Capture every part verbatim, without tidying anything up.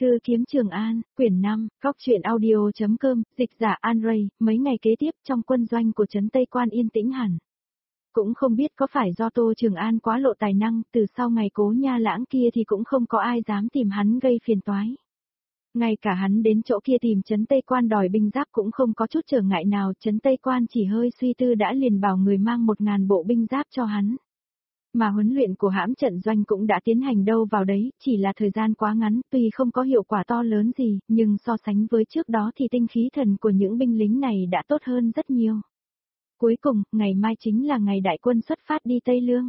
Cư kiếm Trường An, quyển năm, góc truyện audio.com, dịch giả An Ray, mấy ngày kế tiếp trong quân doanh của trấn Tây Quan yên tĩnh hẳn. Cũng không biết có phải do Tô Trường An quá lộ tài năng, từ sau ngày Cố Nha Lãng kia thì cũng không có ai dám tìm hắn gây phiền toái. Ngay cả hắn đến chỗ kia tìm trấn Tây Quan đòi binh giáp cũng không có chút trở ngại nào, trấn Tây Quan chỉ hơi suy tư đã liền bảo người mang một ngàn bộ binh giáp cho hắn. Mà huấn luyện của hãm trận doanh cũng đã tiến hành đâu vào đấy, chỉ là thời gian quá ngắn, tuy không có hiệu quả to lớn gì, nhưng so sánh với trước đó thì tinh khí thần của những binh lính này đã tốt hơn rất nhiều. Cuối cùng, ngày mai chính là ngày đại quân xuất phát đi Tây Lương.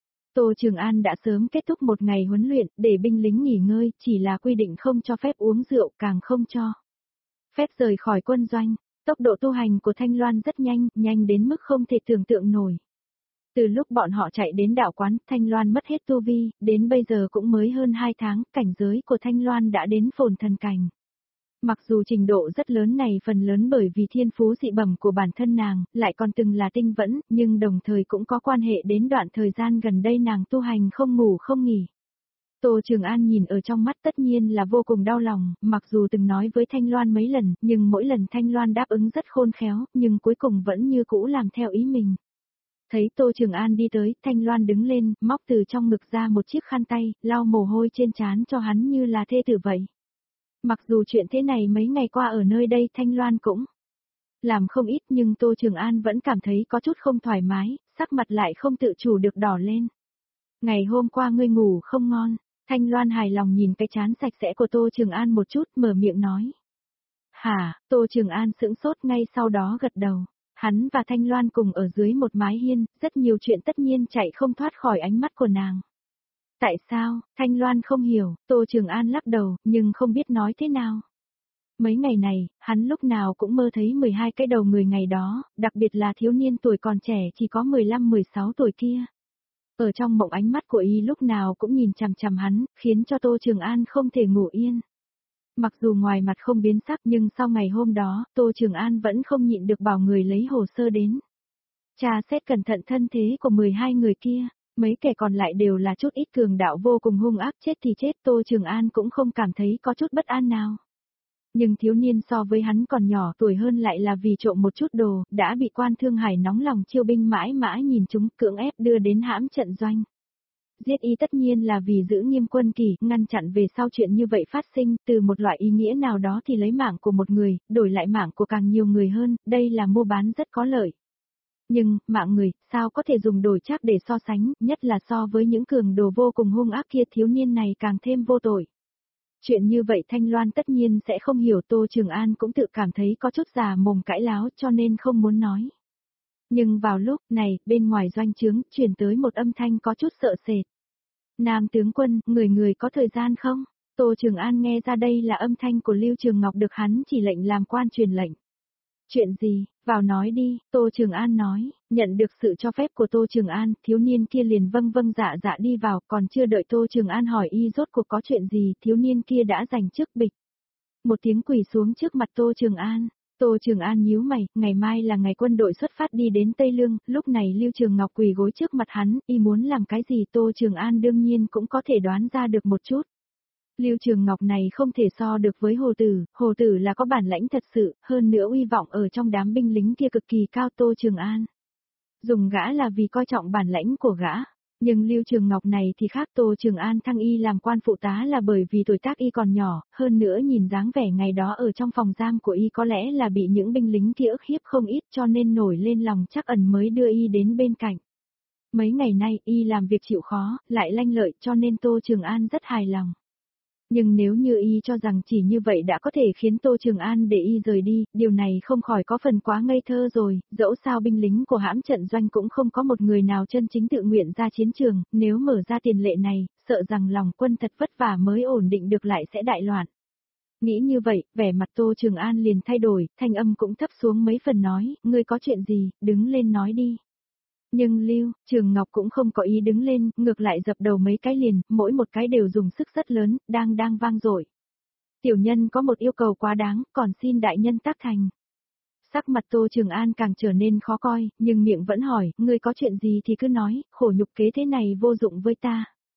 Tô Trường An đã sớm kết thúc một ngày huấn luyện, để binh lính nghỉ ngơi, chỉ là quy định không cho phép uống rượu, càng không cho phép rời khỏi quân doanh. Tốc độ tu hành của Thanh Loan rất nhanh, nhanh đến mức không thể tưởng tượng nổi. Từ lúc bọn họ chạy đến đạo quán, Thanh Loan mất hết tu vi, đến bây giờ cũng mới hơn hai tháng, cảnh giới của Thanh Loan đã đến phồn thần cảnh. Mặc dù trình độ rất lớn này phần lớn bởi vì thiên phú dị bẩm của bản thân nàng, lại còn từng là tinh vẫn, nhưng đồng thời cũng có quan hệ đến đoạn thời gian gần đây nàng tu hành không ngủ không nghỉ. Tô Trường An nhìn ở trong mắt tất nhiên là vô cùng đau lòng, mặc dù từng nói với Thanh Loan mấy lần, nhưng mỗi lần Thanh Loan đáp ứng rất khôn khéo, nhưng cuối cùng vẫn như cũ làm theo ý mình. Thấy Tô Trường An đi tới, Thanh Loan đứng lên, móc từ trong ngực ra một chiếc khăn tay, lau mồ hôi trên trán cho hắn như là thê tử vậy. Mặc dù chuyện thế này mấy ngày qua ở nơi đây Thanh Loan cũng làm không ít, nhưng Tô Trường An vẫn cảm thấy có chút không thoải mái, sắc mặt lại không tự chủ được đỏ lên. Ngày hôm qua ngươi ngủ không ngon, Thanh Loan hài lòng nhìn cái trán sạch sẽ của Tô Trường An một chút, mở miệng nói. Hả, Tô Trường An sững sốt, ngay sau đó gật đầu. Hắn và Thanh Loan cùng ở dưới một mái hiên, rất nhiều chuyện tất nhiên chạy không thoát khỏi ánh mắt của nàng. Tại sao? Thanh Loan không hiểu, Tô Trường An lắc đầu, nhưng không biết nói thế nào. Mấy ngày này, hắn lúc nào cũng mơ thấy mười hai cái đầu người ngày đó, đặc biệt là thiếu niên tuổi còn trẻ chỉ có mười lăm mười sáu tuổi kia. Ở trong mộng ánh mắt của y lúc nào cũng nhìn chằm chằm hắn, khiến cho Tô Trường An không thể ngủ yên. Mặc dù ngoài mặt không biến sắc nhưng sau ngày hôm đó, Tô Trường An vẫn không nhịn được bảo người lấy hồ sơ đến. Tra xét cẩn thận thân thế của mười hai người kia, mấy kẻ còn lại đều là chút ít cường đạo vô cùng hung ác, chết thì chết, Tô Trường An cũng không cảm thấy có chút bất an nào. Nhưng thiếu niên so với hắn còn nhỏ tuổi hơn lại là vì trộm một chút đồ, đã bị quan Thương Hải nóng lòng chiêu binh mãi mãi nhìn chúng, cưỡng ép đưa đến hãm trận doanh. Giết y tất nhiên là vì giữ nghiêm quân kỷ, ngăn chặn về sau chuyện như vậy phát sinh, từ một loại ý nghĩa nào đó thì lấy mạng của một người, đổi lại mạng của càng nhiều người hơn, đây là mua bán rất có lợi. Nhưng, mạng người, sao có thể dùng đổi trác để so sánh, nhất là so với những cường đồ vô cùng hung ác kia, thiếu niên này càng thêm vô tội. Chuyện như vậy Thanh Loan tất nhiên sẽ không hiểu, Tô Trường An cũng tự cảm thấy có chút già mồm cãi láo cho nên không muốn nói. Nhưng vào lúc này, bên ngoài doanh trướng, truyền tới một âm thanh có chút sợ sệt. Nam tướng quân, người người có thời gian không? Tô Trường An nghe ra đây là âm thanh của Lưu Trường Ngọc được hắn chỉ lệnh làm quan truyền lệnh. Chuyện gì, vào nói đi, Tô Trường An nói, nhận được sự cho phép của Tô Trường An, thiếu niên kia liền vâng vâng dạ dạ đi vào, còn chưa đợi Tô Trường An hỏi y rốt cuộc có chuyện gì, thiếu niên kia đã giành trước bịch. Một tiếng quỳ xuống trước mặt Tô Trường An. Tô Trường An nhíu mày, ngày mai là ngày quân đội xuất phát đi đến Tây Lương, lúc này Lưu Trường Ngọc quỳ gối trước mặt hắn, y muốn làm cái gì Tô Trường An đương nhiên cũng có thể đoán ra được một chút. Lưu Trường Ngọc này không thể so được với Hồ Tử, Hồ Tử là có bản lãnh thật sự, hơn nữa uy vọng ở trong đám binh lính kia cực kỳ cao. Tô Trường An dùng gã là vì coi trọng bản lãnh của gã. Nhưng Lưu Trường Ngọc này thì khác, Tô Trường An thăng y làm quan phụ tá là bởi vì tuổi tác y còn nhỏ, hơn nữa nhìn dáng vẻ ngày đó ở trong phòng giam của y có lẽ là bị những binh lính kia ức hiếp không ít cho nên nổi lên lòng trắc ẩn mới đưa y đến bên cạnh. Mấy ngày nay y làm việc chịu khó, lại lanh lợi cho nên Tô Trường An rất hài lòng. Nhưng nếu như y cho rằng chỉ như vậy đã có thể khiến Tô Trường An để y rời đi, điều này không khỏi có phần quá ngây thơ rồi, dẫu sao binh lính của hãm trận doanh cũng không có một người nào chân chính tự nguyện ra chiến trường, nếu mở ra tiền lệ này, sợ rằng lòng quân thật vất vả mới ổn định được lại sẽ đại loạn. Nghĩ như vậy, vẻ mặt Tô Trường An liền thay đổi, thanh âm cũng thấp xuống mấy phần nói, ngươi có chuyện gì, đứng lên nói đi. Nhưng Lưu Trường Ngọc cũng không có ý đứng lên, ngược lại dập đầu mấy cái liền, mỗi một cái đều dùng sức rất lớn, đang đang vang dội. Tiểu nhân có một yêu cầu quá đáng, còn xin đại nhân tác thành. Sắc mặt Tô Trường An càng trở nên khó coi, nhưng miệng vẫn hỏi, ngươi có chuyện gì thì cứ nói, khổ nhục kế thế này vô dụng với ta.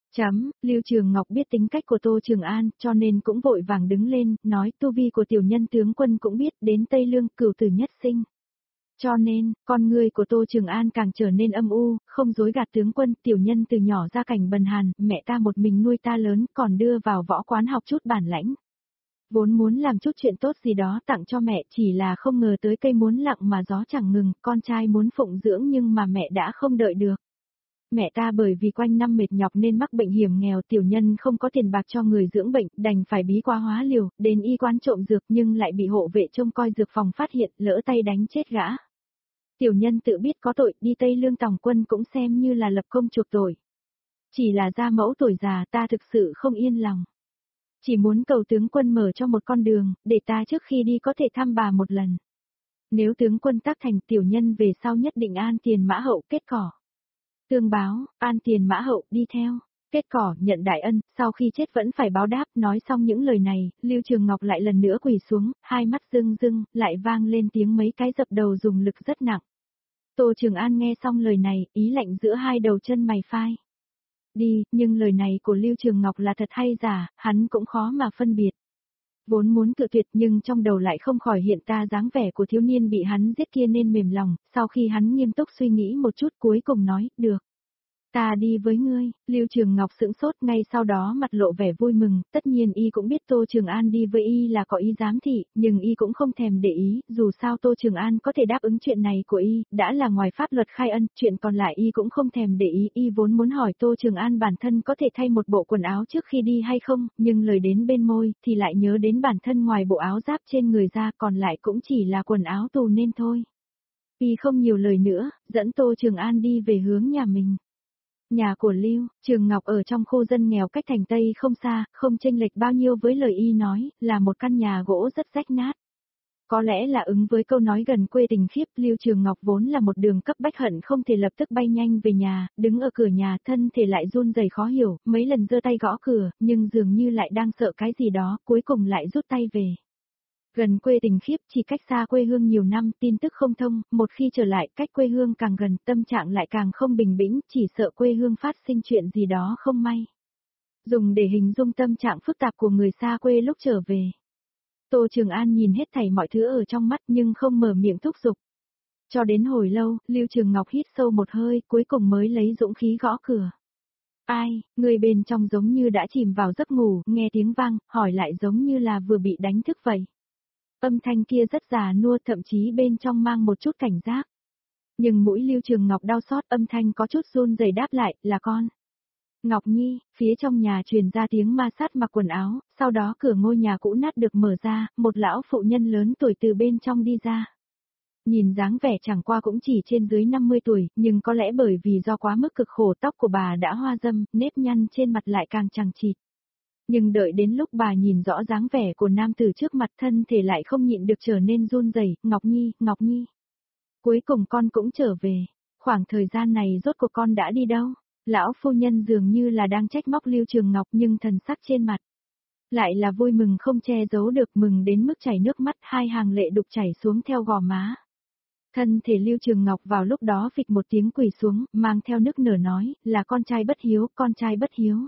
Chấm, Lưu Trường Ngọc biết tính cách của Tô Trường An, cho nên cũng vội vàng đứng lên, nói tu vi của tiểu nhân tướng quân cũng biết đến Tây Lương cửu tử nhất sinh. Cho nên, con người của Tô Trường An càng trở nên âm u, không dối gạt tướng quân, tiểu nhân từ nhỏ ra cảnh bần hàn, mẹ ta một mình nuôi ta lớn, còn đưa vào võ quán học chút bản lãnh. Vốn muốn làm chút chuyện tốt gì đó tặng cho mẹ, chỉ là không ngờ tới cây muốn lặng mà gió chẳng ngừng, con trai muốn phụng dưỡng nhưng mà mẹ đã không đợi được. Mẹ ta bởi vì quanh năm mệt nhọc nên mắc bệnh hiểm nghèo, tiểu nhân không có tiền bạc cho người dưỡng bệnh, đành phải bí qua hóa liều, đến y quán trộm dược nhưng lại bị hộ vệ trông coi dược phòng phát hiện, lỡ tay đánh chết gã. Tiểu nhân tự biết có tội, đi Tây Lương tòng quân cũng xem như là lập công chuộc tội. Chỉ là gia mẫu tuổi già ta thực sự không yên lòng. Chỉ muốn cầu tướng quân mở cho một con đường, để ta trước khi đi có thể thăm bà một lần. Nếu tướng quân tác thành, tiểu nhân về sau nhất định an tiền mã hậu kết cỏ. Tương báo, an tiền mã hậu đi theo. Kết cỏ, nhận đại ân, sau khi chết vẫn phải báo đáp. Nói xong những lời này, Lưu Trường Ngọc lại lần nữa quỳ xuống, hai mắt rưng rưng, lại vang lên tiếng mấy cái dập đầu dùng lực rất nặng. Tô Trường An nghe xong lời này, ý lạnh giữa hai đầu chân mày phai. Đi, nhưng lời này của Lưu Trường Ngọc là thật hay giả, hắn cũng khó mà phân biệt. Vốn muốn cự tuyệt nhưng trong đầu lại không khỏi hiện ra dáng vẻ của thiếu niên bị hắn giết kia nên mềm lòng, sau khi hắn nghiêm túc suy nghĩ một chút cuối cùng nói, được. Ta đi với ngươi, Lưu Trường Ngọc sững sốt ngay sau đó mặt lộ vẻ vui mừng, tất nhiên y cũng biết Tô Trường An đi với y là có ý giám thị, nhưng y cũng không thèm để ý, dù sao Tô Trường An có thể đáp ứng chuyện này của y, đã là ngoài pháp luật khai ân, chuyện còn lại y cũng không thèm để ý, y vốn muốn hỏi Tô Trường An bản thân có thể thay một bộ quần áo trước khi đi hay không, nhưng lời đến bên môi, thì lại nhớ đến bản thân ngoài bộ áo giáp trên người ra còn lại cũng chỉ là quần áo tù nên thôi. Y không nhiều lời nữa, dẫn Tô Trường An đi về hướng nhà mình. Nhà của Lưu Trường Ngọc ở trong khu dân nghèo cách thành Tây không xa, không chênh lệch bao nhiêu với lời y nói, là một căn nhà gỗ rất rách nát. Có lẽ là ứng với câu nói gần quê tình khiếp, Lưu Trường Ngọc vốn là một đường cấp bách hận không thể lập tức bay nhanh về nhà, đứng ở cửa nhà thân thể lại run rẩy khó hiểu, mấy lần giơ tay gõ cửa, nhưng dường như lại đang sợ cái gì đó, cuối cùng lại rút tay về. Gần quê tình khiếp chỉ cách xa quê hương nhiều năm, tin tức không thông, một khi trở lại cách quê hương càng gần, tâm trạng lại càng không bình tĩnh, chỉ sợ quê hương phát sinh chuyện gì đó không may. Dùng để hình dung tâm trạng phức tạp của người xa quê lúc trở về. Tô Trường An nhìn hết thảy mọi thứ ở trong mắt nhưng không mở miệng thúc giục. Cho đến hồi lâu, Lưu Trường Ngọc hít sâu một hơi, cuối cùng mới lấy dũng khí gõ cửa. Ai, người bên trong giống như đã chìm vào giấc ngủ, nghe tiếng vang, hỏi lại giống như là vừa bị đánh thức vậy. Âm thanh kia rất già nua, thậm chí bên trong mang một chút cảnh giác. Nhưng mũi Lưu Trường Ngọc đau xót, âm thanh có chút run rẩy đáp lại, là con. Ngọc Nhi, phía trong nhà truyền ra tiếng ma sát mặc quần áo, sau đó cửa ngôi nhà cũ nát được mở ra, một lão phụ nhân lớn tuổi từ bên trong đi ra. Nhìn dáng vẻ chẳng qua cũng chỉ trên dưới năm mươi tuổi, nhưng có lẽ bởi vì do quá mức cực khổ tóc của bà đã hoa râm, nếp nhăn trên mặt lại càng chằng chịt. Nhưng đợi đến lúc bà nhìn rõ dáng vẻ của nam tử trước mặt thân thể lại không nhịn được trở nên run rẩy, Ngọc Nhi, Ngọc Nhi. Cuối cùng con cũng trở về, khoảng thời gian này rốt cuộc con đã đi đâu? Lão phu nhân dường như là đang trách móc Lưu Trường Ngọc nhưng thần sắc trên mặt. Lại là vui mừng không che giấu được, mừng đến mức chảy nước mắt, hai hàng lệ đục chảy xuống theo gò má. Thân thể Lưu Trường Ngọc vào lúc đó phịch một tiếng quỳ xuống, mang theo nức nở nói, là con trai bất hiếu, con trai bất hiếu.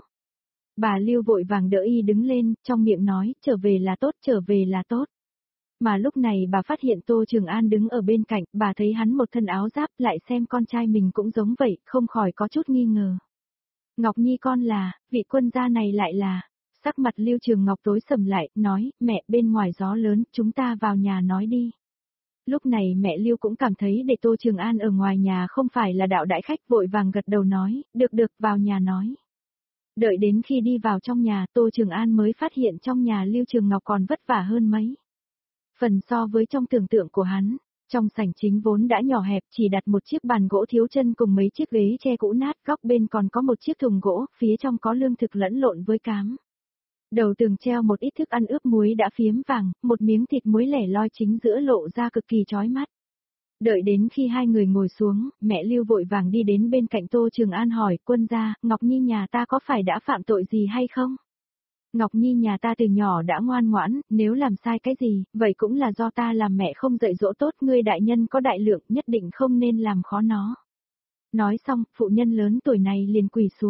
Bà Lưu vội vàng đỡ y đứng lên, trong miệng nói, trở về là tốt, trở về là tốt. Mà lúc này bà phát hiện Tô Trường An đứng ở bên cạnh, bà thấy hắn một thân áo giáp, lại xem con trai mình cũng giống vậy, không khỏi có chút nghi ngờ. Ngọc Nhi con là, vị quân gia này lại là, sắc mặt Lưu Trường Ngọc tối sầm lại, nói, mẹ bên ngoài gió lớn, chúng ta vào nhà nói đi. Lúc này mẹ Lưu cũng cảm thấy để Tô Trường An ở ngoài nhà không phải là đạo đại khách, vội vàng gật đầu nói, được được, vào nhà nói. Đợi đến khi đi vào trong nhà, Tô Trường An mới phát hiện trong nhà Lưu Trường Ngọc còn vất vả hơn mấy. Phần so với trong tưởng tượng của hắn, trong sảnh chính vốn đã nhỏ hẹp, chỉ đặt một chiếc bàn gỗ thiếu chân cùng mấy chiếc ghế tre cũ nát, góc bên còn có một chiếc thùng gỗ, phía trong có lương thực lẫn lộn với cám. Đầu tường treo một ít thức ăn ướp muối đã phiếm vàng, một miếng thịt muối lẻ loi chính giữa lộ ra cực kỳ chói mắt. Đợi đến khi hai người ngồi xuống, mẹ Lưu vội vàng đi đến bên cạnh Tô Trường An hỏi, quân gia, Ngọc Nhi nhà ta có phải đã phạm tội gì hay không? Ngọc Nhi nhà ta từ nhỏ đã ngoan ngoãn, nếu làm sai cái gì, vậy cũng là do ta làm mẹ không dạy dỗ tốt, ngươi đại nhân có đại lượng, nhất định không nên làm khó nó. Nói xong, phụ nhân lớn tuổi này liền quỳ xuống.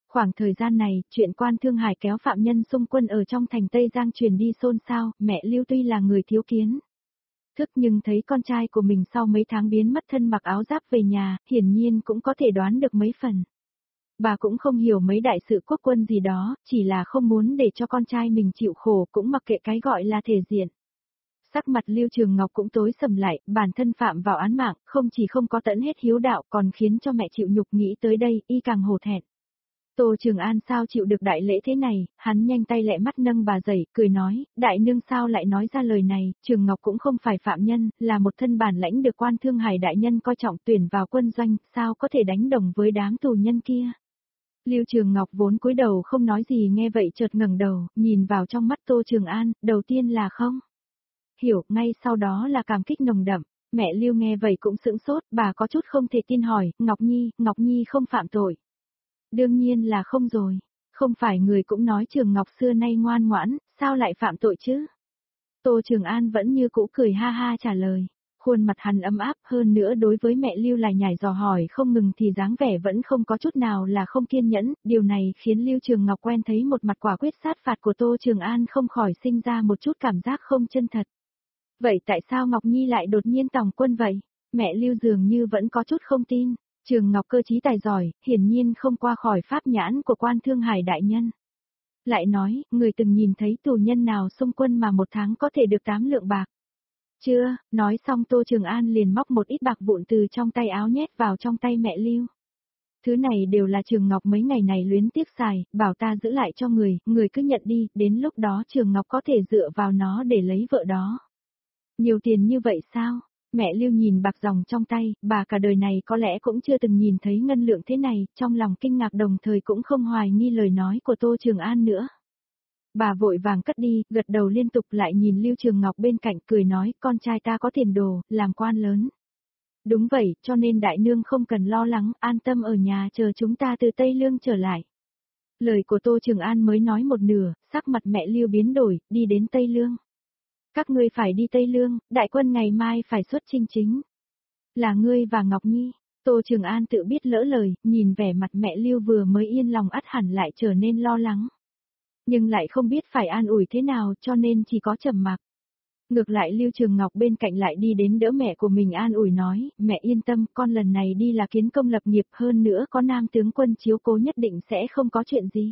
Khoảng thời gian này, chuyện quan Thương Hải kéo phạm nhân xung quân ở trong thành Tây Giang truyền đi xôn xao, mẹ Lưu tuy là người thiếu kiến thức nhưng thấy con trai của mình sau mấy tháng biến mất thân mặc áo giáp về nhà, hiển nhiên cũng có thể đoán được mấy phần. Bà cũng không hiểu mấy đại sự quốc quân gì đó, chỉ là không muốn để cho con trai mình chịu khổ cũng mặc kệ cái gọi là thể diện. Sắc mặt Lưu Trường Ngọc cũng tối sầm lại, bản thân phạm vào án mạng, không chỉ không có tận hết hiếu đạo còn khiến cho mẹ chịu nhục, nghĩ tới đây, y càng hổ thẹn. Tô Trường An sao chịu được đại lễ thế này, hắn nhanh tay lẹ mắt nâng bà dậy, cười nói, đại nương sao lại nói ra lời này, Trường Ngọc cũng không phải phạm nhân, là một thân bản lãnh được quan Thương Hải đại nhân coi trọng tuyển vào quân doanh, sao có thể đánh đồng với đám tù nhân kia. Lưu Trường Ngọc vốn cúi đầu không nói gì nghe vậy chợt ngẩng đầu, nhìn vào trong mắt Tô Trường An, đầu tiên là không hiểu, ngay sau đó là cảm kích nồng đậm. Mẹ Lưu nghe vậy cũng sững sốt, bà có chút không thể tin hỏi, Ngọc Nhi, Ngọc Nhi không phạm tội. Đương nhiên là không rồi, không phải người cũng nói Trường Ngọc xưa nay ngoan ngoãn, sao lại phạm tội chứ? Tô Trường An vẫn như cũ cười ha ha trả lời. Khuôn mặt hắn ấm áp, hơn nữa đối với mẹ Lưu lại nhảy dò hỏi không ngừng thì dáng vẻ vẫn không có chút nào là không kiên nhẫn, điều này khiến Lưu Trường Ngọc quen thấy một mặt quả quyết sát phạt của Tô Trường An không khỏi sinh ra một chút cảm giác không chân thật. Vậy tại sao Ngọc Nhi lại đột nhiên tòng quân vậy? Mẹ Lưu dường như vẫn có chút không tin. Trường Ngọc cơ trí tài giỏi, hiển nhiên không qua khỏi pháp nhãn của quan Thương Hải đại nhân. Lại nói, người từng nhìn thấy tù nhân nào xung quân mà một tháng có thể được tám lượng bạc. Chưa, nói xong Tô Trường An liền móc một ít bạc vụn từ trong tay áo nhét vào trong tay mẹ Lưu. Thứ này đều là Trường Ngọc mấy ngày này luyến tiếc xài, bảo ta giữ lại cho người, người cứ nhận đi, đến lúc đó Trường Ngọc có thể dựa vào nó để lấy vợ đó. Nhiều tiền như vậy sao? Mẹ Lưu nhìn bạc dòng trong tay, bà cả đời này có lẽ cũng chưa từng nhìn thấy ngân lượng thế này, trong lòng kinh ngạc đồng thời cũng không hoài nghi lời nói của Tô Trường An nữa. Bà vội vàng cất đi, gật đầu liên tục lại nhìn Lưu Trường Ngọc bên cạnh cười nói, con trai ta có tiền đồ, làm quan lớn. Đúng vậy, cho nên đại nương không cần lo lắng, an tâm ở nhà chờ chúng ta từ Tây Lương trở lại. Lời của Tô Trường An mới nói một nửa, sắc mặt mẹ Lưu biến đổi, đi đến Tây Lương. Các ngươi phải đi Tây Lương, đại quân ngày mai phải xuất chinh chính. Là ngươi và Ngọc Nhi. Tô Trường An tự biết lỡ lời, nhìn vẻ mặt mẹ Lưu vừa mới yên lòng ắt hẳn lại trở nên lo lắng. Nhưng lại không biết phải an ủi thế nào cho nên chỉ có trầm mặc. Ngược lại Lưu Trường Ngọc bên cạnh lại đi đến đỡ mẹ của mình an ủi nói, mẹ yên tâm, con lần này đi là kiến công lập nghiệp, hơn nữa có nam tướng quân chiếu cố nhất định sẽ không có chuyện gì.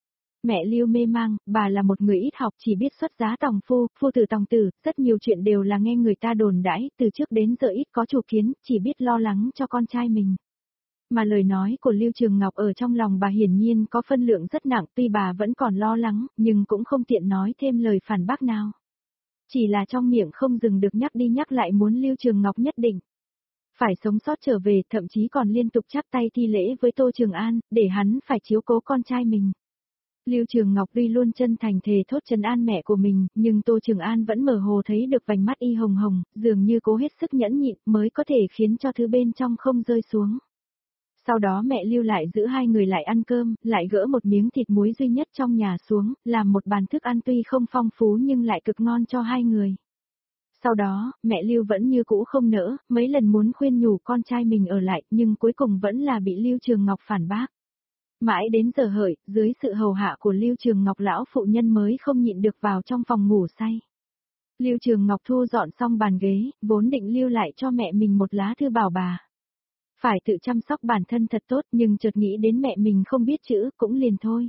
Mẹ Lưu mê mang, bà là một người ít học chỉ biết xuất giá tòng phu, phu tử tòng tử, rất nhiều chuyện đều là nghe người ta đồn đãi, từ trước đến giờ ít có chủ kiến, chỉ biết lo lắng cho con trai mình. Mà lời nói của Lưu Trường Ngọc ở trong lòng bà hiển nhiên có phân lượng rất nặng, tuy bà vẫn còn lo lắng, nhưng cũng không tiện nói thêm lời phản bác nào. Chỉ là trong miệng không dừng được nhắc đi nhắc lại muốn Lưu Trường Ngọc nhất định phải sống sót trở về, thậm chí còn liên tục chắp tay thi lễ với Tô Trường An, để hắn phải chiếu cố con trai mình. Lưu Trường Ngọc tuy luôn chân thành thề thốt trấn an mẹ của mình, nhưng Tô Trường An vẫn mơ hồ thấy được vành mắt y hồng hồng, dường như cố hết sức nhẫn nhịn mới có thể khiến cho thứ bên trong không rơi xuống. Sau đó mẹ Lưu lại giữ hai người lại ăn cơm, lại gỡ một miếng thịt muối duy nhất trong nhà xuống, làm một bàn thức ăn tuy không phong phú nhưng lại cực ngon cho hai người. Sau đó, mẹ Lưu vẫn như cũ không nỡ, mấy lần muốn khuyên nhủ con trai mình ở lại, nhưng cuối cùng vẫn là bị Lưu Trường Ngọc phản bác. Mãi đến giờ hợi, dưới sự hầu hạ của Lưu Trường Ngọc lão phụ nhân mới không nhịn được vào trong phòng ngủ say. Lưu Trường Ngọc thu dọn xong bàn ghế, vốn định lưu lại cho mẹ mình một lá thư bảo bà phải tự chăm sóc bản thân thật tốt, nhưng chợt nghĩ đến mẹ mình không biết chữ, cũng liền thôi.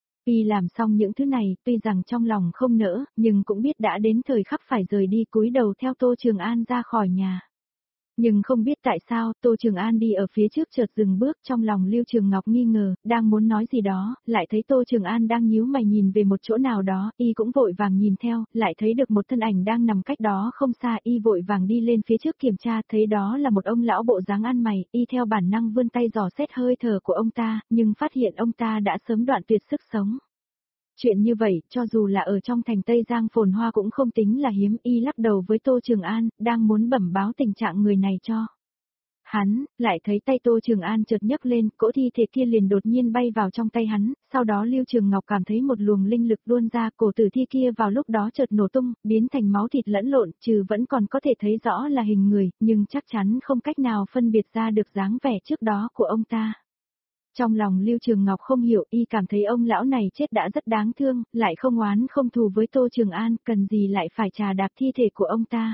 Y làm xong những thứ này, tuy rằng trong lòng không nỡ, nhưng cũng biết đã đến thời khắc phải rời đi, cúi đầu theo Tô Trường An ra khỏi nhà. Nhưng không biết tại sao, Tô Trường An đi ở phía trước chợt dừng bước, trong lòng Lưu Trường Ngọc nghi ngờ, đang muốn nói gì đó, lại thấy Tô Trường An đang nhíu mày nhìn về một chỗ nào đó, y cũng vội vàng nhìn theo, lại thấy được một thân ảnh đang nằm cách đó không xa, y vội vàng đi lên phía trước kiểm tra, thấy đó là một ông lão bộ dáng ăn mày, y theo bản năng vươn tay dò xét hơi thở của ông ta, nhưng phát hiện ông ta đã sớm đoạn tuyệt sức sống. Chuyện như vậy, cho dù là ở trong thành Tây Giang phồn hoa cũng không tính là hiếm, y lắc đầu với Tô Trường An, đang muốn bẩm báo tình trạng người này cho hắn, lại thấy tay Tô Trường An chợt nhấc lên, cỗ thi thể kia liền đột nhiên bay vào trong tay hắn, sau đó Lưu Trường Ngọc cảm thấy một luồng linh lực tuôn ra, cổ tử thi kia vào lúc đó chợt nổ tung, biến thành máu thịt lẫn lộn, trừ vẫn còn có thể thấy rõ là hình người, nhưng chắc chắn không cách nào phân biệt ra được dáng vẻ trước đó của ông ta. Trong lòng Lưu Trường Ngọc không hiểu, y cảm thấy ông lão này chết đã rất đáng thương, lại không oán không thù với Tô Trường An, cần gì lại phải trà đạp thi thể của ông ta.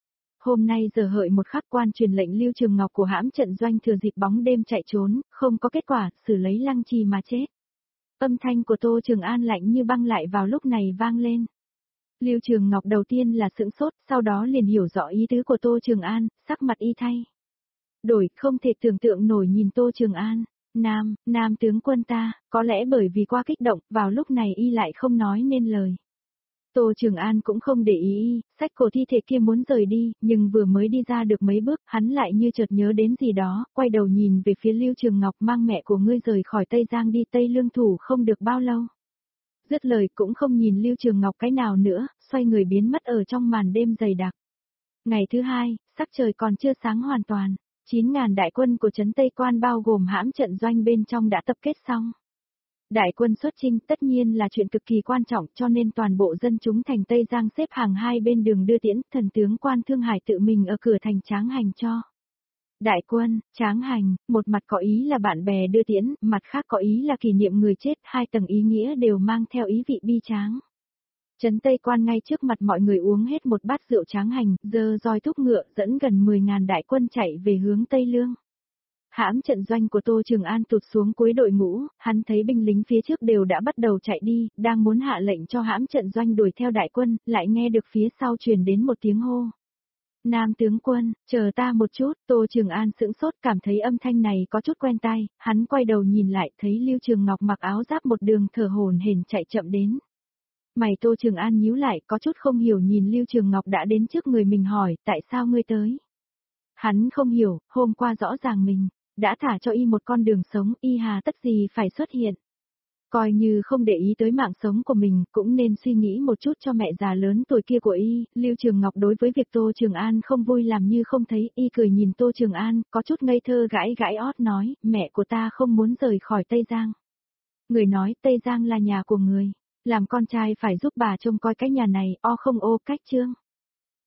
Hôm nay giờ hợi một khắc, quan truyền lệnh Lưu Trường Ngọc của hãm trận doanh thừa dịp bóng đêm chạy trốn, không có kết quả, xử lấy Lăng Trì mà chết. Âm thanh của Tô Trường An lạnh như băng lại vào lúc này vang lên. Lưu Trường Ngọc đầu tiên là sững sốt, sau đó liền hiểu rõ ý tứ của Tô Trường An, sắc mặt y thay đổi, không thể tưởng tượng nổi nhìn Tô Trường An. Nam, Nam tướng quân ta, có lẽ bởi vì quá kích động, vào lúc này y lại không nói nên lời. Tô Trường An cũng không để ý y, xách cổ thi thể kia muốn rời đi, nhưng vừa mới đi ra được mấy bước, hắn lại như chợt nhớ đến gì đó, quay đầu nhìn về phía Lưu Trường Ngọc, mang mẹ của ngươi rời khỏi Tây Giang đi, Tây Lương thủ không được bao lâu. Dứt lời cũng không nhìn Lưu Trường Ngọc cái nào nữa, xoay người biến mất ở trong màn đêm dày đặc. Ngày thứ hai, sắc trời còn chưa sáng hoàn toàn, chín ngàn đại quân của trấn Tây Quan bao gồm hãm trận doanh bên trong đã tập kết xong. Đại quân xuất chinh tất nhiên là chuyện cực kỳ quan trọng, cho nên toàn bộ dân chúng thành Tây Giang xếp hàng hai bên đường đưa tiễn, thần tướng Quan Thương Hải tự mình ở cửa thành tráng hành cho. Đại quân, tráng hành, một mặt có ý là bạn bè đưa tiễn, mặt khác có ý là kỷ niệm người chết, hai tầng ý nghĩa đều mang theo ý vị bi tráng. Trấn Tây Quan ngay trước mặt mọi người uống hết một bát rượu tráng hành, giơ roi thúc ngựa dẫn gần mười ngàn đại quân chạy về hướng Tây Lương. Hãm trận doanh của Tô Trường An tụt xuống cuối đội ngũ, hắn thấy binh lính phía trước đều đã bắt đầu chạy đi, đang muốn hạ lệnh cho hãm trận doanh đuổi theo đại quân, lại nghe được phía sau truyền đến một tiếng hô. Nam tướng quân, chờ ta một chút, Tô Trường An sững sốt cảm thấy âm thanh này có chút quen tai, hắn quay đầu nhìn lại thấy Lưu Trường Ngọc mặc áo giáp một đường thở hổn hển chạy chậm đến. Mày Tô Trường An nhíu lại có chút không hiểu nhìn Lưu Trường Ngọc đã đến trước người mình hỏi, tại sao ngươi tới? Hắn không hiểu, hôm qua rõ ràng mình đã thả cho y một con đường sống, y hà tất gì phải xuất hiện. Coi như không để ý tới mạng sống của mình, cũng nên suy nghĩ một chút cho mẹ già lớn tuổi kia của y. Lưu Trường Ngọc đối với việc Tô Trường An không vui làm như không thấy, y cười nhìn Tô Trường An, có chút ngây thơ gãi gãi ót nói, mẹ của ta không muốn rời khỏi Tây Giang. Người nói Tây Giang là nhà của người, làm con trai phải giúp bà trông coi cái nhà này, o không ô cách chương.